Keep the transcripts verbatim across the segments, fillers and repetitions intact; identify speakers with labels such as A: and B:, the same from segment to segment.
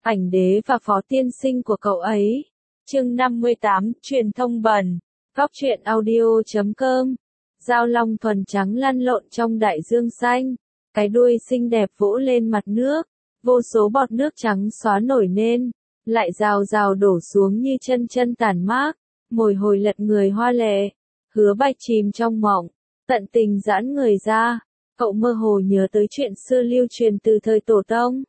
A: ảnh đế và phó tiên sinh của cậu ấy. Chương năm mươi tám, truyền thông bẩn. Góc truyện audio chấm com. Dao long thuần trắng lăn lộn trong đại dương xanh, cái đuôi xinh đẹp vỗ lên mặt nước, vô số bọt nước trắng xóa nổi lên, lại rào rào đổ xuống như chân chân tản mát, mồi hồi lật người hoa lệ. Hứa Bạch chìm trong mộng, tận tình giãn người ra, cậu mơ hồ nhớ tới chuyện xưa lưu truyền từ thời tổ tông.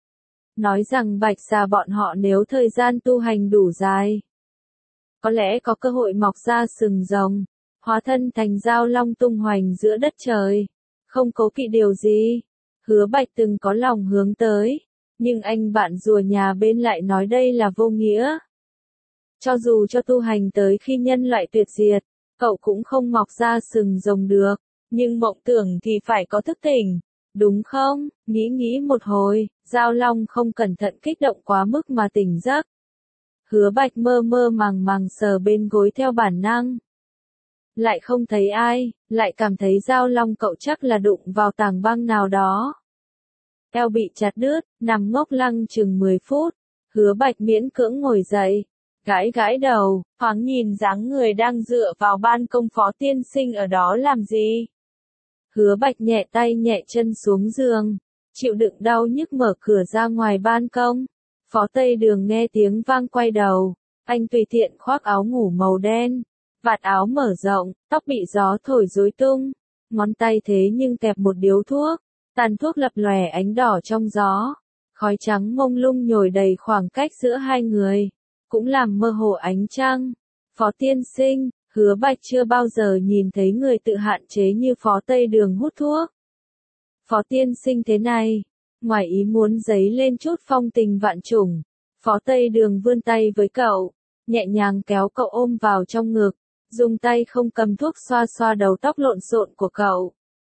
A: Nói rằng Bạch Xà bọn họ nếu thời gian tu hành đủ dài, có lẽ có cơ hội mọc ra sừng rồng, hóa thân thành dao long tung hoành giữa đất trời, không cố kỵ điều gì. Hứa Bạch từng có lòng hướng tới, nhưng anh bạn rùa nhà bên lại nói đây là vô nghĩa. Cho dù cho tu hành tới khi nhân loại tuyệt diệt, cậu cũng không mọc ra sừng rồng được, nhưng mộng tưởng thì phải có thức tỉnh, đúng không? Nghĩ nghĩ một hồi, dao long không cẩn thận kích động quá mức mà tỉnh giấc. Hứa Bạch mơ mơ màng màng sờ bên gối theo bản năng. Lại không thấy ai, lại cảm thấy dao long cậu chắc là đụng vào tảng băng nào đó. Eo bị chặt đứt, nằm ngốc lăng chừng mười phút, Hứa Bạch miễn cưỡng ngồi dậy, gãi gãi đầu, thoáng nhìn dáng người đang dựa vào ban công phó tiên sinh ở đó làm gì. Hứa Bạch nhẹ tay nhẹ chân xuống giường, chịu đựng đau nhức mở cửa ra ngoài ban công. Phó Tây Đường nghe tiếng vang quay đầu, anh tùy tiện khoác áo ngủ màu đen, vạt áo mở rộng, tóc bị gió thổi rối tung, ngón tay thế nhưng kẹp một điếu thuốc, tàn thuốc lập lòe ánh đỏ trong gió, khói trắng mông lung nhồi đầy khoảng cách giữa hai người, cũng làm mơ hồ ánh trăng. Phó tiên sinh, Hứa Bạch chưa bao giờ nhìn thấy người tự hạn chế như Phó Tây Đường hút thuốc. Phó tiên sinh thế này, ngoài ý muốn giấy lên chút phong tình vạn trùng, Phó Tây Đường vươn tay với cậu, nhẹ nhàng kéo cậu ôm vào trong ngực, dùng tay không cầm thuốc xoa xoa đầu tóc lộn xộn của cậu.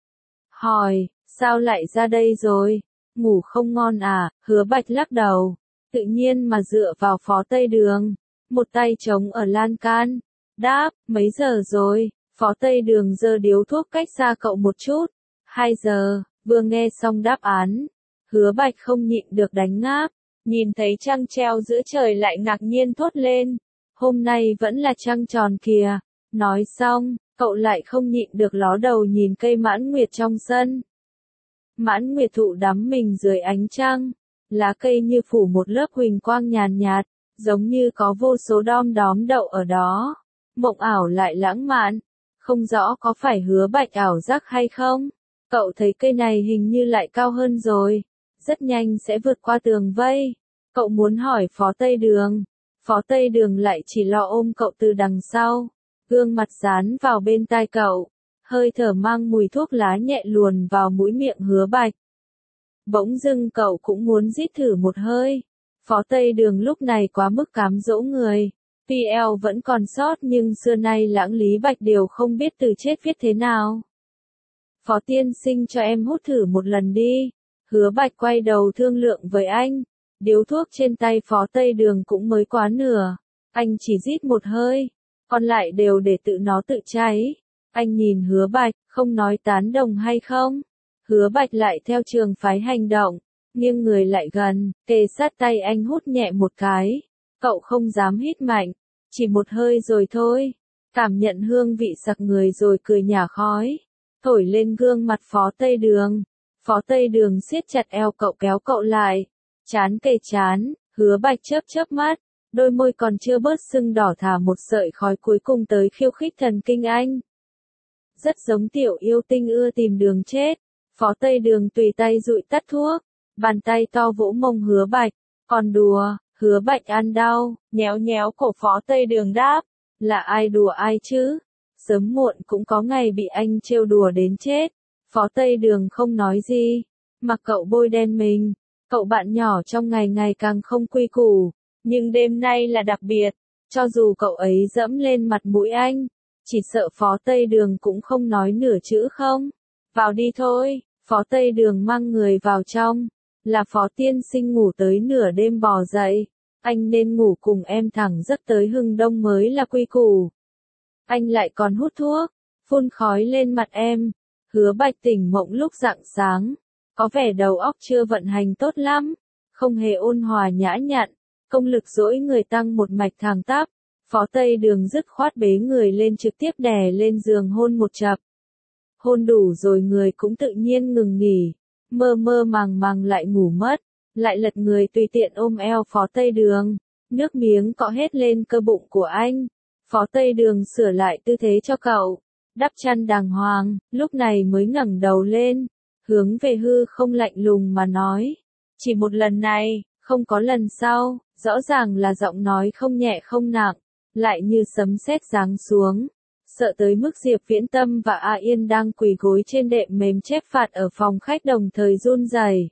A: Hỏi, sao lại ra đây rồi? Ngủ không ngon à? Hứa Bạch lắc đầu, tự nhiên mà dựa vào Phó Tây Đường, một tay chống ở lan can. Đáp, mấy giờ rồi? Phó Tây Đường giơ điếu thuốc cách xa cậu một chút. Hai giờ. Vừa nghe xong đáp án, Hứa Bạch không nhịn được đánh ngáp, nhìn thấy trăng treo giữa trời lại ngạc nhiên thốt lên. Hôm nay vẫn là trăng tròn kìa. Nói xong, cậu lại không nhịn được ló đầu nhìn cây mãn nguyệt trong sân. Mãn nguyệt thụ đắm mình dưới ánh trăng, lá cây như phủ một lớp huỳnh quang nhàn nhạt, giống như có vô số đom đóm đậu ở đó. Mộng ảo lại lãng mạn, không rõ có phải Hứa Bạch ảo giác hay không. Cậu thấy cây này hình như lại cao hơn rồi, rất nhanh sẽ vượt qua tường vây. Cậu muốn hỏi Phó Tây Đường, Phó Tây Đường lại chỉ lo ôm cậu từ đằng sau, gương mặt dán vào bên tai cậu, hơi thở mang mùi thuốc lá nhẹ luồn vào mũi miệng Hứa Bạch. Bỗng dưng cậu cũng muốn rít thử một hơi. Phó Tây Đường lúc này quá mức cám dỗ người, pê lờ vẫn còn sót nhưng xưa nay Lãng Lý Bạch đều không biết từ chết viết thế nào. Phó tiên sinh cho em hút thử một lần đi. Hứa Bạch quay đầu thương lượng với anh. Điếu thuốc trên tay Phó Tây Đường cũng mới quá nửa. Anh chỉ rít một hơi, còn lại đều để tự nó tự cháy. Anh nhìn Hứa Bạch, không nói tán đồng hay không. Hứa Bạch lại theo trường phái hành động, nghiêng người lại gần, kề sát tay anh hút nhẹ một cái. Cậu không dám hít mạnh, chỉ một hơi rồi thôi. Cảm nhận hương vị sặc người rồi cười nhả khói, thổi lên gương mặt Phó Tây Đường. Phó Tây Đường siết chặt eo cậu kéo cậu lại, chán kề chán. Hứa Bạch chớp chớp mắt, đôi môi còn chưa bớt sưng đỏ thả một sợi khói cuối cùng tới khiêu khích thần kinh anh. Rất giống tiểu yêu tinh ưa tìm đường chết. Phó Tây Đường tùy tay dụi tắt thuốc, bàn tay to vỗ mông Hứa Bạch, còn đùa. Hứa Bạch ăn đau, nhéo nhéo cổ Phó Tây Đường đáp, là ai đùa ai chứ? Sớm muộn cũng có ngày bị anh trêu đùa đến chết. Phó Tây Đường không nói gì, mặc cậu bôi đen mình. Cậu bạn nhỏ trong ngày ngày càng không quy củ, nhưng đêm nay là đặc biệt. Cho dù cậu ấy dẫm lên mặt mũi anh, chỉ sợ Phó Tây Đường cũng không nói nửa chữ không. Vào đi thôi. Phó Tây Đường mang người vào trong. Là Phó tiên sinh ngủ tới nửa đêm bò dậy. Anh nên ngủ cùng em thẳng giấc tới hừng đông mới là quy củ. Anh lại còn hút thuốc, phun khói lên mặt em. Hứa Bạch tỉnh mộng lúc rạng sáng, có vẻ đầu óc chưa vận hành tốt lắm, không hề ôn hòa nhã nhặn, công lực dỗi người tăng một mạch thẳng tắp. Phó Tây Đường dứt khoát bế người lên trực tiếp đè lên giường hôn một chập. Hôn đủ rồi người cũng tự nhiên ngừng nghỉ, mơ mơ màng màng lại ngủ mất, lại lật người tùy tiện ôm eo Phó Tây Đường, nước miếng cọ hết lên cơ bụng của anh. Phó Tây Đường sửa lại tư thế cho cậu, đắp chăn đàng hoàng, lúc này mới ngẩng đầu lên, hướng về hư không lạnh lùng mà nói, chỉ một lần này, không có lần sau. Rõ ràng là giọng nói không nhẹ không nặng, lại như sấm sét giáng xuống, sợ tới mức Diệp Viễn Tâm và A Yên đang quỳ gối trên đệm mềm chép phạt ở phòng khách đồng thời run rẩy.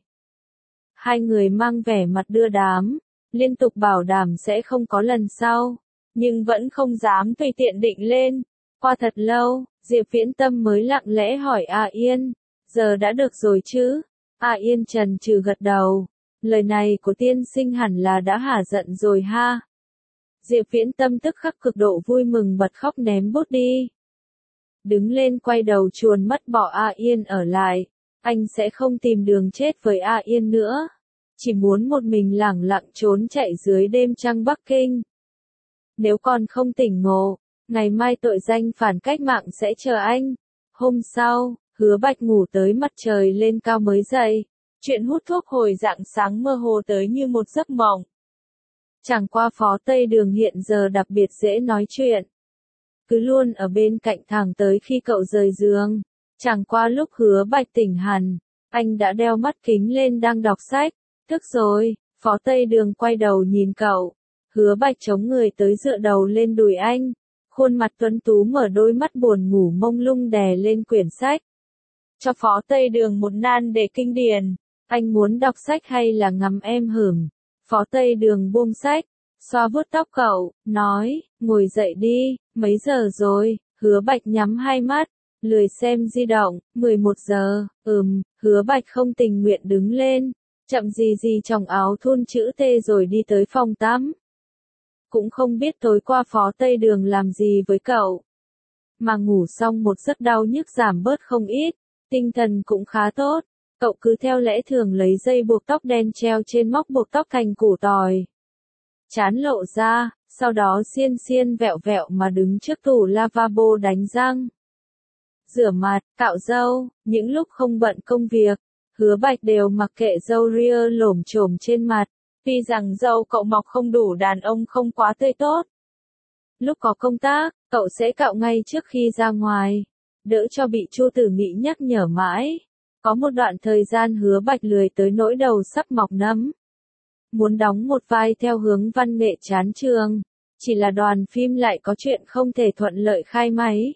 A: Hai người mang vẻ mặt đưa đám, liên tục bảo đảm sẽ không có lần sau, nhưng vẫn không dám tùy tiện định lên. Qua thật lâu, Diệp Viễn Tâm mới lặng lẽ hỏi A Yên, giờ đã được rồi chứ? A Yên trần trừ gật đầu. Lời này của tiên sinh hẳn là đã hả giận rồi ha. Diệp Viễn Tâm tức khắc cực độ vui mừng bật khóc ném bút đi. Đứng lên quay đầu chuồn mất bỏ A Yên ở lại. Anh sẽ không tìm đường chết với A Yên nữa. Chỉ muốn một mình lẳng lặng trốn chạy dưới đêm trăng Bắc Kinh. Nếu còn không tỉnh ngộ, ngày mai tội danh phản cách mạng sẽ chờ anh. Hôm sau, Hứa Bạch ngủ tới mặt trời lên cao mới dậy. Chuyện hút thuốc hồi rạng sáng mơ hồ tới như một giấc mộng. Chẳng qua Phó Tây Đường hiện giờ đặc biệt dễ nói chuyện. Cứ luôn ở bên cạnh thẳng tới khi cậu rời giường. Chẳng qua lúc Hứa Bạch tỉnh hẳn, anh đã đeo mắt kính lên đang đọc sách. Thức rồi, Phó Tây Đường quay đầu nhìn cậu. Hứa Bạch chống người tới dựa đầu lên đùi anh. Khuôn mặt tuấn tú mở đôi mắt buồn ngủ mông lung đè lên quyển sách. Cho Phó Tây Đường một nan đề kinh điển. Anh muốn đọc sách hay là ngắm em hửm? Phó Tây Đường buông sách, xoa vuốt tóc cậu, nói, ngồi dậy đi, mấy giờ rồi? Hứa Bạch nhắm hai mắt, lười xem di động, mười một giờ, ừm, Hứa Bạch không tình nguyện đứng lên, chậm gì gì trong áo thun chữ T rồi đi tới phòng tắm. Cũng không biết tối qua Phó Tây Đường làm gì với cậu. Mà ngủ xong một giấc đau nhức giảm bớt không ít, tinh thần cũng khá tốt. Cậu cứ theo lẽ thường lấy dây buộc tóc đen treo trên móc buộc tóc thành củ tỏi. Chán lộ ra, sau đó xiên xiên vẹo vẹo mà đứng trước tủ lavabo đánh răng. Rửa mặt, cạo râu, những lúc không bận công việc, Hứa Bạch đều mặc kệ râu ria lổm chổm trên mặt. Tuy rằng râu cậu mọc không đủ đàn ông không quá tươi tốt. Lúc có công tác, cậu sẽ cạo ngay trước khi ra ngoài, đỡ cho bị Chu Tử Mỹ nhắc nhở mãi. Có một đoạn thời gian Hứa Bạch lười tới nỗi đầu sắp mọc nấm. Muốn đóng một vai theo hướng văn nghệ chán trường, chỉ là đoàn phim lại có chuyện không thể thuận lợi khai máy.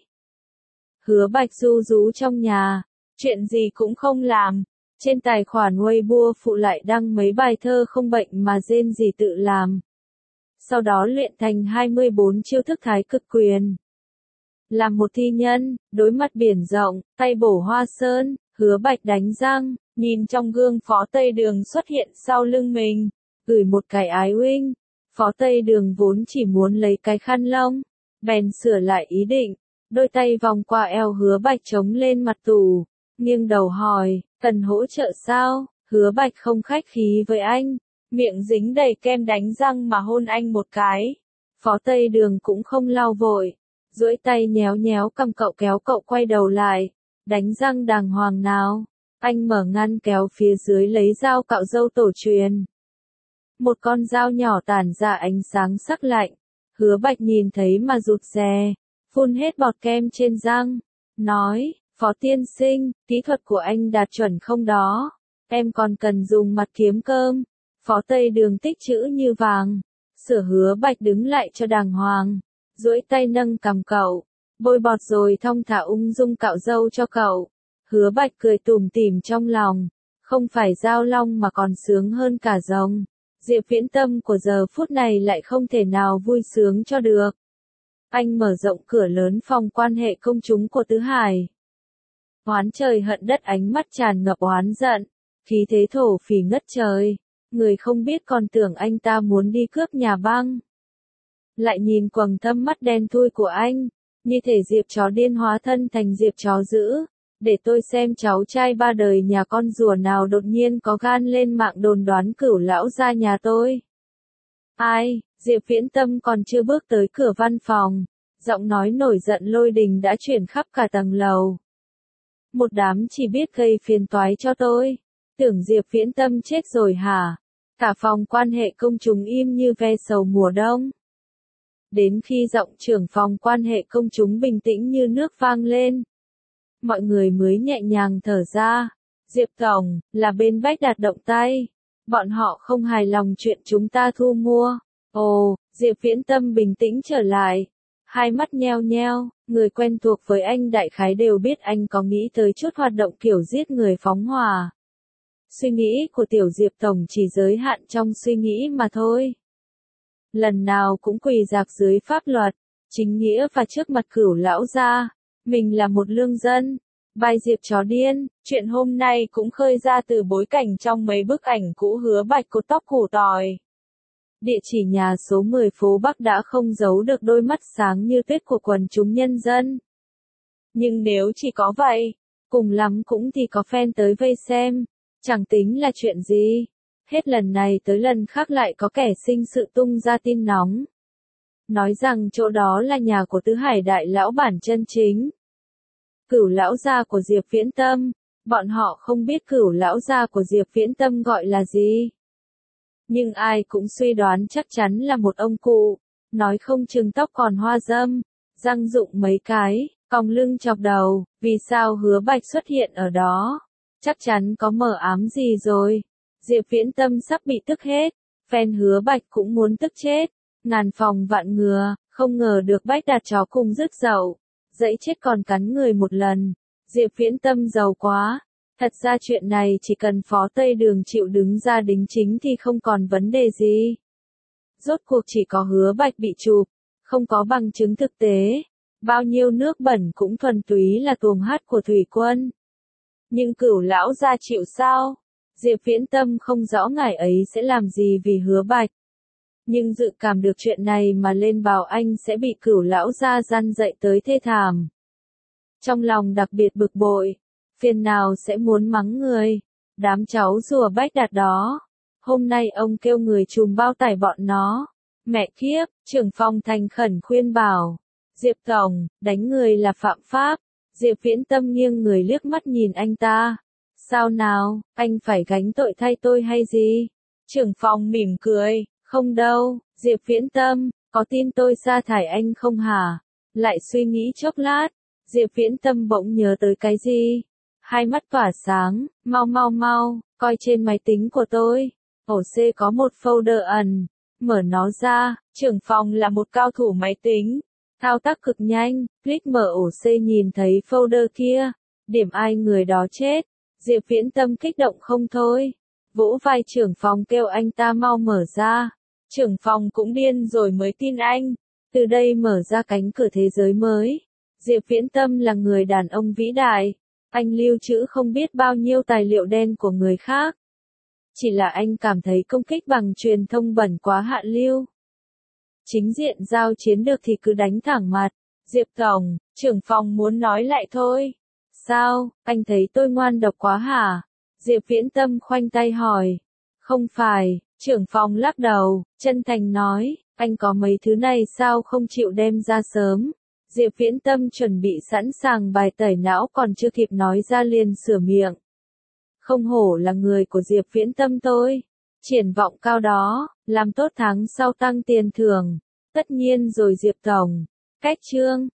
A: Hứa Bạch ru rú trong nhà, chuyện gì cũng không làm, trên tài khoản Weibo phụ lại đăng mấy bài thơ không bệnh mà rên gì tự làm. Sau đó luyện thành hai mươi bốn chiêu thức thái cực quyền. Làm một thi nhân, đối mặt biển rộng, tay bổ hoa sơn. Hứa Bạch đánh răng, nhìn trong gương Phó Tây Đường xuất hiện sau lưng mình, gửi một cái ái huynh. Phó Tây Đường vốn chỉ muốn lấy cái khăn lông, bèn sửa lại ý định, đôi tay vòng qua eo Hứa Bạch chống lên mặt tủ, nghiêng đầu hỏi, cần hỗ trợ sao? Hứa Bạch không khách khí với anh, miệng dính đầy kem đánh răng mà hôn anh một cái. Phó Tây Đường cũng không lau vội, duỗi tay nhéo nhéo cầm cậu kéo cậu quay đầu lại. Đánh răng đàng hoàng nào. Anh mở ngăn kéo phía dưới lấy dao cạo râu tổ truyền. Một con dao nhỏ tản ra ánh sáng sắc lạnh. Hứa Bạch nhìn thấy mà rụt rè, phun hết bọt kem trên răng. Nói, Phó tiên sinh, kỹ thuật của anh đạt chuẩn không đó. Em còn cần dùng mặt kiếm cơm. Phó Tây Đường tích chữ như vàng. Sửa Hứa Bạch đứng lại cho đàng hoàng. Duỗi tay nâng cằm cậu. Bôi bọt rồi thong thả ung dung cạo râu cho cậu. Hứa Bạch cười tủm tỉm trong lòng. Không phải Giao Long mà còn sướng hơn cả rồng. Diệp Viễn Tâm của giờ phút này lại không thể nào vui sướng cho được. Anh mở rộng cửa lớn phòng quan hệ công chúng của Tứ Hải. Oán trời hận đất, ánh mắt tràn ngập oán giận. Khí thế thổ phỉ ngất trời. Người không biết còn tưởng anh ta muốn đi cướp nhà băng. Lại nhìn quầng thâm mắt đen thui của anh. Như thể diệp chó điên hóa thân thành diệp chó dữ, Để tôi xem cháu trai ba đời nhà con rùa nào đột nhiên có gan lên mạng đồn đoán Cửu lão gia nhà tôi. Ai, Diệp Viễn Tâm còn chưa bước tới cửa văn phòng, giọng nói nổi giận lôi đình đã chuyển khắp cả tầng lầu. Một đám chỉ biết gây phiền toái cho tôi. Tưởng Diệp Viễn Tâm chết rồi hả? Cả phòng quan hệ công chúng im như ve sầu mùa đông. Đến khi giọng trưởng phòng quan hệ công chúng bình tĩnh như nước vang lên, mọi người mới nhẹ nhàng thở ra. Diệp Tổng, là bên Bách Đạt động tay. Bọn họ không hài lòng chuyện chúng ta thu mua. Ồ, Diệp Viễn Tâm bình tĩnh trở lại. Hai mắt nheo nheo, người quen thuộc với anh đại khái đều biết anh có nghĩ tới chút hoạt động kiểu giết người phóng hỏa. Suy nghĩ của tiểu Diệp Tổng chỉ giới hạn trong suy nghĩ mà thôi. Lần nào cũng quỳ rạp dưới pháp luật, chính nghĩa và trước mặt Cửu lão gia. Mình là một lương dân. Bài Diệp chó điên, chuyện hôm nay cũng khơi ra từ bối cảnh trong mấy bức ảnh cũ Hứa Bạch cột tóc củ tỏi. Địa chỉ nhà số mười phố Bắc đã không giấu được đôi mắt sáng như tuyết của quần chúng nhân dân. Nhưng nếu chỉ có vậy, cùng lắm cũng thì có fan tới vây xem, chẳng tính là chuyện gì. Hết lần này tới lần khác lại có kẻ sinh sự tung ra tin nóng. Nói rằng chỗ đó là nhà của Tứ Hải đại lão bản chân chính. Cửu lão gia của Diệp Viễn Tâm, bọn họ không biết Cửu lão gia của Diệp Viễn Tâm gọi là gì. Nhưng ai cũng suy đoán chắc chắn là một ông cụ, nói không chừng tóc còn hoa râm, răng rụng mấy cái, còng lưng chọc đầu, vì sao Hứa Bạch xuất hiện ở đó? Chắc chắn có mờ ám gì rồi. Diệp Viễn Tâm sắp bị tức hết, fan Hứa Bạch cũng muốn tức chết, ngàn phòng vạn ngừa, không ngờ được Bách Đạt chó cùng rứt dậu, dẫy chết còn cắn người một lần. Diệp Viễn Tâm giàu quá. Thật ra chuyện này chỉ cần Phó Tây Đường chịu đứng ra đính chính thì không còn vấn đề gì. Rốt cuộc chỉ có Hứa Bạch bị chụp, không có bằng chứng thực tế. Bao nhiêu nước bẩn cũng thuần túy là tuồng hát của thủy quân. Nhưng Cửu lão gia chịu sao? Diệp Viễn Tâm không rõ ngài ấy sẽ làm gì vì Hứa Bạch. Nhưng dự cảm được chuyện này mà lên bảo anh sẽ bị Cửu lão gia răn dạy tới thê thảm. Trong lòng đặc biệt bực bội. Phiền nào sẽ muốn mắng người. Đám cháu rùa Bách Đạt đó. Hôm nay ông kêu người trùm bao tải bọn nó. Mẹ kiếp, trưởng phòng thành khẩn khuyên bảo. Diệp Tổng, đánh người là phạm pháp. Diệp Viễn Tâm nghiêng người liếc mắt nhìn anh ta. Sao nào, anh phải gánh tội thay tôi hay gì? Trưởng phòng mỉm cười. Không đâu, Diệp Viễn Tâm, có tin tôi sa thải anh không hả? Lại suy nghĩ chốc lát. Diệp Viễn Tâm bỗng nhớ tới cái gì? Hai mắt tỏa sáng, mau mau mau, coi trên máy tính của tôi. Ổ C có một folder ẩn, mở nó ra, trưởng phòng là một cao thủ máy tính. Thao tác cực nhanh, click mở ổ C nhìn thấy folder kia, điểm ai người đó chết. Diệp Viễn Tâm kích động không thôi. Vỗ vai trưởng phòng kêu anh ta mau mở ra. Trưởng phòng cũng điên rồi mới tin anh. Từ đây mở ra cánh cửa thế giới mới. Diệp Viễn Tâm là người đàn ông vĩ đại. Anh lưu trữ không biết bao nhiêu tài liệu đen của người khác. Chỉ là anh cảm thấy công kích bằng truyền thông bẩn quá hạ lưu. Chính diện giao chiến được thì cứ đánh thẳng mặt. Diệp Tổng, trưởng phòng muốn nói lại thôi. Sao, anh thấy tôi ngoan độc quá hả? Diệp Viễn Tâm khoanh tay hỏi. Không phải, trưởng phòng lắc đầu, chân thành nói, anh có mấy thứ này sao không chịu đem ra sớm. Diệp Viễn Tâm chuẩn bị sẵn sàng bài tẩy não còn chưa kịp nói ra liền sửa miệng. Không hổ là người của Diệp Viễn Tâm tôi. Triển vọng cao đó, làm tốt tháng sau tăng tiền thưởng. Tất nhiên rồi Diệp Tổng. Cách chương.